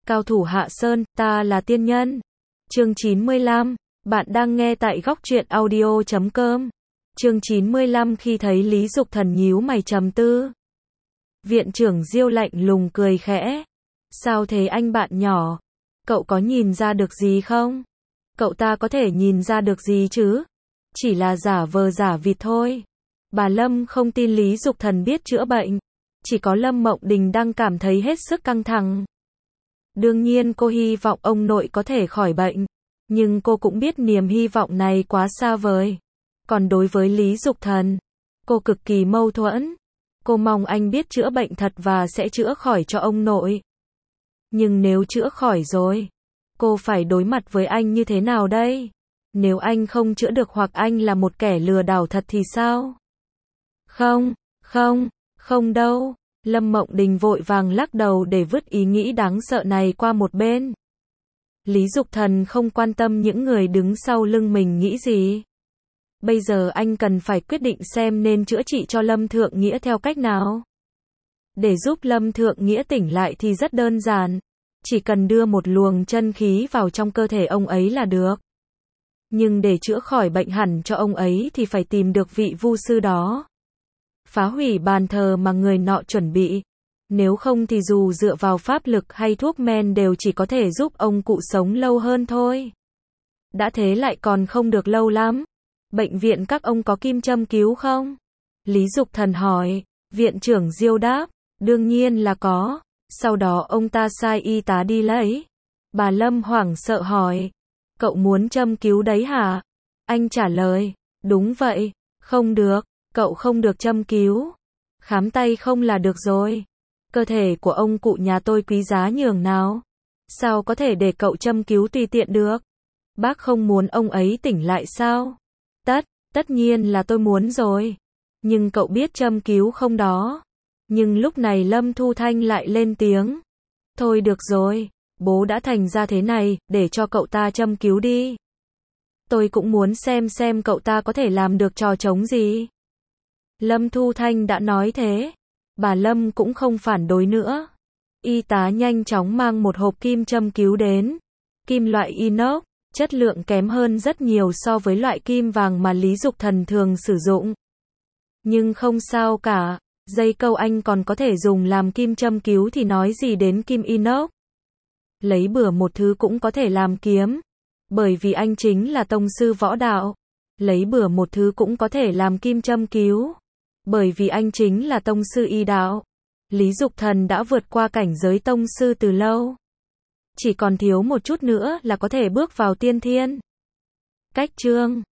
Cao thủ Hạ Sơn, ta là tiên nhân. Chương 95. Bạn đang nghe tại góc truyện audio.com. Chương 95. Khi thấy Lý Dục Thần nhíu mày trầm tư. Viện trưởng Diêu lạnh lùng cười khẽ. Sao thế anh bạn nhỏ? Cậu có nhìn ra được gì không? Cậu ta có thể nhìn ra được gì chứ? Chỉ là giả vờ giả vịt thôi. Bà Lâm không tin Lý Dục Thần biết chữa bệnh. Chỉ có Lâm Mộng Đình đang cảm thấy hết sức căng thẳng. Đương nhiên cô hy vọng ông nội có thể khỏi bệnh. Nhưng cô cũng biết niềm hy vọng này quá xa vời. Còn đối với Lý Dục Thần, cô cực kỳ mâu thuẫn. Cô mong anh biết chữa bệnh thật và sẽ chữa khỏi cho ông nội. Nhưng nếu chữa khỏi rồi, cô phải đối mặt với anh như thế nào đây? Nếu anh không chữa được hoặc anh là một kẻ lừa đảo thật thì sao? Không đâu. Lâm Mộng Đình vội vàng lắc đầu để vứt ý nghĩ đáng sợ này qua một bên. Lý Dục Thần không quan tâm những người đứng sau lưng mình nghĩ gì. Bây giờ anh cần phải quyết định xem nên chữa trị cho Lâm Thượng Nghĩa theo cách nào. Để giúp Lâm Thượng Nghĩa tỉnh lại thì rất đơn giản. Chỉ cần đưa một luồng chân khí vào trong cơ thể ông ấy là được. Nhưng để chữa khỏi bệnh hẳn cho ông ấy thì phải tìm được vị vu sư đó. Phá hủy bàn thờ mà người nọ chuẩn bị. Nếu không thì dù dựa vào pháp lực hay thuốc men đều chỉ có thể giúp ông cụ sống lâu hơn thôi. Đã thế lại còn không được lâu lắm. Bệnh viện các ông có kim châm cứu không? Lý Dục Thần hỏi. Viện trưởng Diêu đáp. Đương nhiên là có. Sau đó ông ta sai y tá đi lấy. Bà Lâm hoảng sợ hỏi. Cậu muốn châm cứu đấy hả? Anh trả lời. Đúng vậy. Không được. Cậu không được châm cứu. Khám tay không là được rồi. Cơ thể của ông cụ nhà tôi quý giá nhường nào. Sao có thể để cậu châm cứu tùy tiện được? Bác không muốn ông ấy tỉnh lại sao? Tất nhiên là tôi muốn rồi. Nhưng cậu biết châm cứu không đó? Nhưng lúc này Lâm Thu Thanh lại lên tiếng. Thôi được rồi, bố đã thành ra thế này, để cho cậu ta châm cứu đi. Tôi cũng muốn xem cậu ta có thể làm được trò trống gì. Lâm Thu Thanh đã nói thế. Bà Lâm cũng không phản đối nữa. Y tá nhanh chóng mang một hộp kim châm cứu đến. Kim loại inox, chất lượng kém hơn rất nhiều so với loại kim vàng mà Lý Dục Thần thường sử dụng. Nhưng không sao cả, dây câu anh còn có thể dùng làm kim châm cứu thì nói gì đến kim inox. Lấy bừa một thứ cũng có thể làm kiếm. Bởi vì anh chính là tông sư võ đạo. Lấy bừa một thứ cũng có thể làm kim châm cứu. Bởi vì anh chính là tông sư y đạo. Lý Dục Thần đã vượt qua cảnh giới tông sư từ lâu. Chỉ còn thiếu một chút nữa là có thể bước vào tiên thiên. Cách chương